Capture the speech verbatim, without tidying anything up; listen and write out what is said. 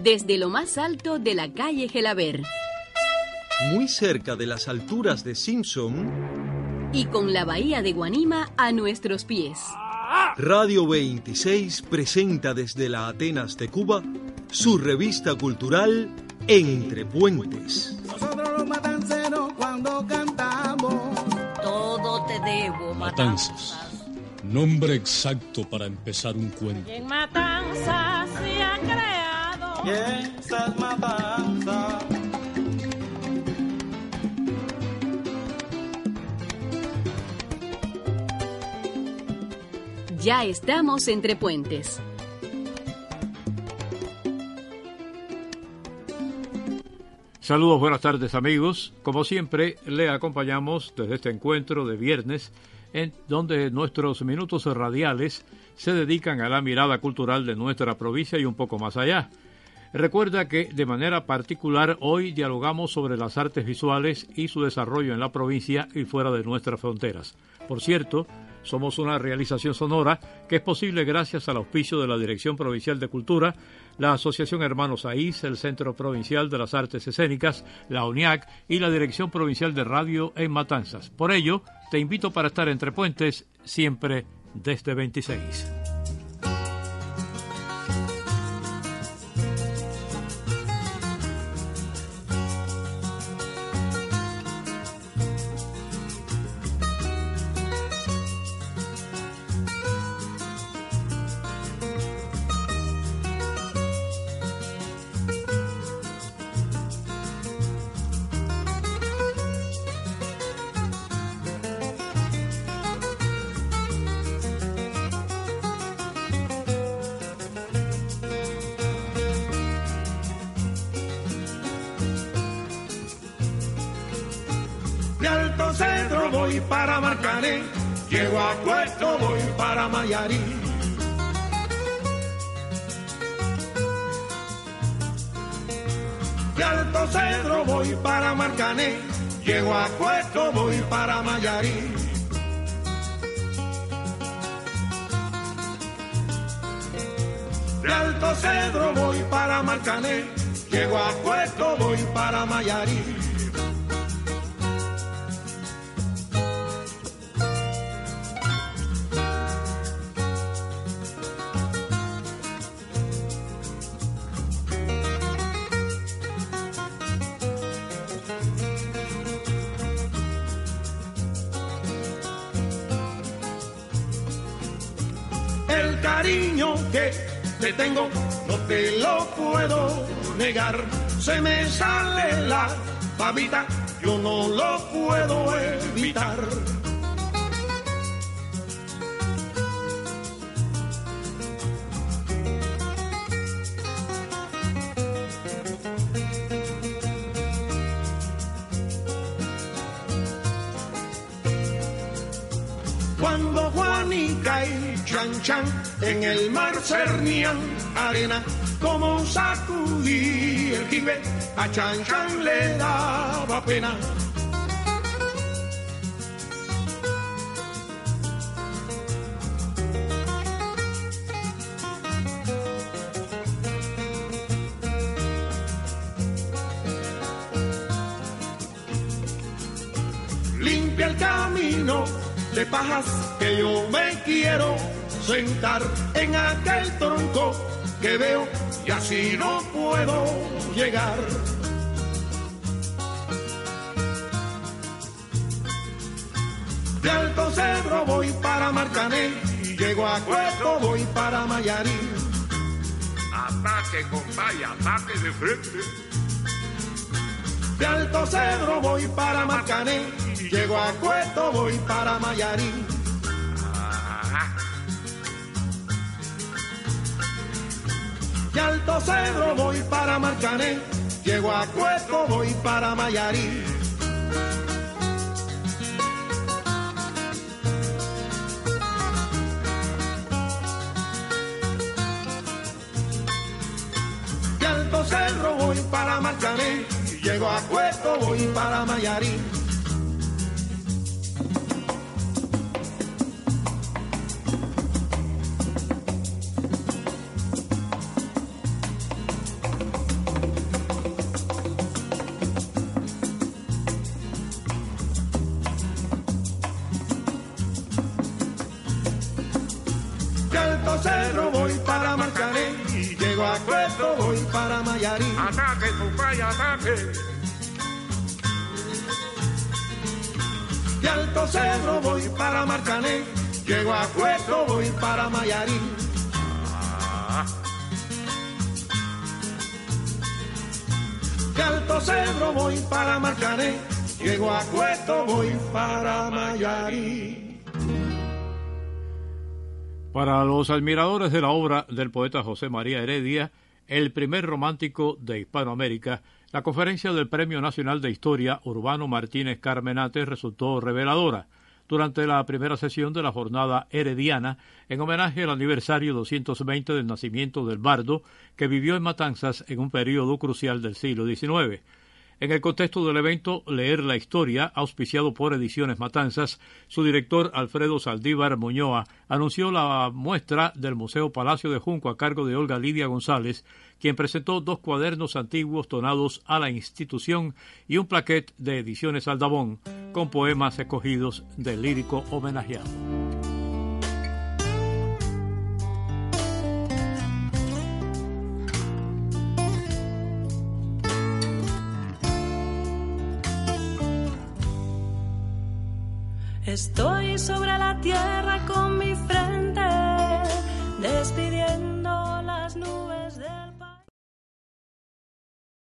desde lo más alto de la calle Gelaber. Muy cerca de las alturas de Simpson. Y con la bahía de Guanima a nuestros pies. Radio veintiséis presenta desde la Atenas de Cuba su revista cultural Entre Puentes. Nosotros los matanceros cuando cantamos, todo te debo, Matanzas. Nombre exacto para empezar un cuento. Y en Matanzas se ha creado. y esas matanzas. Ya estamos entre puentes. Saludos, buenas tardes amigos. Como siempre, le acompañamos desde este encuentro de viernes, en donde nuestros minutos radiales se dedican a la mirada cultural de nuestra provincia y un poco más allá. Recuerda que de manera particular hoy dialogamos sobre las artes visuales y su desarrollo en la provincia y fuera de nuestras fronteras. Por cierto, somos una realización sonora que es posible gracias al auspicio de la Dirección Provincial de Cultura, la Asociación Hermanos Aís, el Centro Provincial de las Artes Escénicas, la ONIAC y la Dirección Provincial de Radio en Matanzas. Por ello, te invito para estar entre puentes siempre desde veintiséis. Cedro voy para Marcané, llego a Puerto, voy para Mayarí. De Alto Cedro voy para Marcané, llego a Puerto, voy para Mayarí. De Alto Cedro voy para Marcané, llego a Puerto, voy para Mayarí. El cariño que te tengo no te lo puedo negar. Se me sale la babita, yo no lo puedo evitar. Cuando Juanica y Chan Chan en el mar cernían arena, como sacudí el jibe, a Chan Chan le daba pena. Limpia el camino de pajas que yo me quiero sentar en aquel tronco que veo y así no puedo llegar. De Alto Cedro voy para Marcané, llego a Cueto, voy para Mayarí. Ataque, compadre, ataque de frente. De Alto Cedro voy para Marcané, llego a Cueto, voy para Mayarí. De Alto Cedro voy para Marcané, llego a Cueto, voy para Mayarí. De Alto Cedro voy para Marcané, llego a Cueto, voy para Mayarí. Alto Cedro voy para Marcané, llego a Cueto voy para Mayarín. Ataque, Tucay, ataque. De Alto Cedro voy para Marcané, llego a Cueto voy para Mayarín. Ah. De Alto Cedro voy para Marcané, llego a Cueto voy para Mayarín. Para los admiradores de la obra del poeta José María Heredia, el primer romántico de Hispanoamérica, la conferencia del Premio Nacional de Historia Urbano Martínez Carmenate resultó reveladora. Durante la primera sesión de la jornada herediana, en homenaje al aniversario doscientos veinte del nacimiento del bardo, que vivió en Matanzas en un período crucial del siglo diecinueve. En el contexto del evento Leer la Historia, auspiciado por Ediciones Matanzas, su director Alfredo Saldívar Muñoa anunció la muestra del Museo Palacio de Junco a cargo de Olga Lidia González, quien presentó dos cuadernos antiguos donados a la institución y un plaquet de Ediciones Aldabón con poemas escogidos del lírico homenajeado. Estoy sobre la tierra con mi frente, despidiendo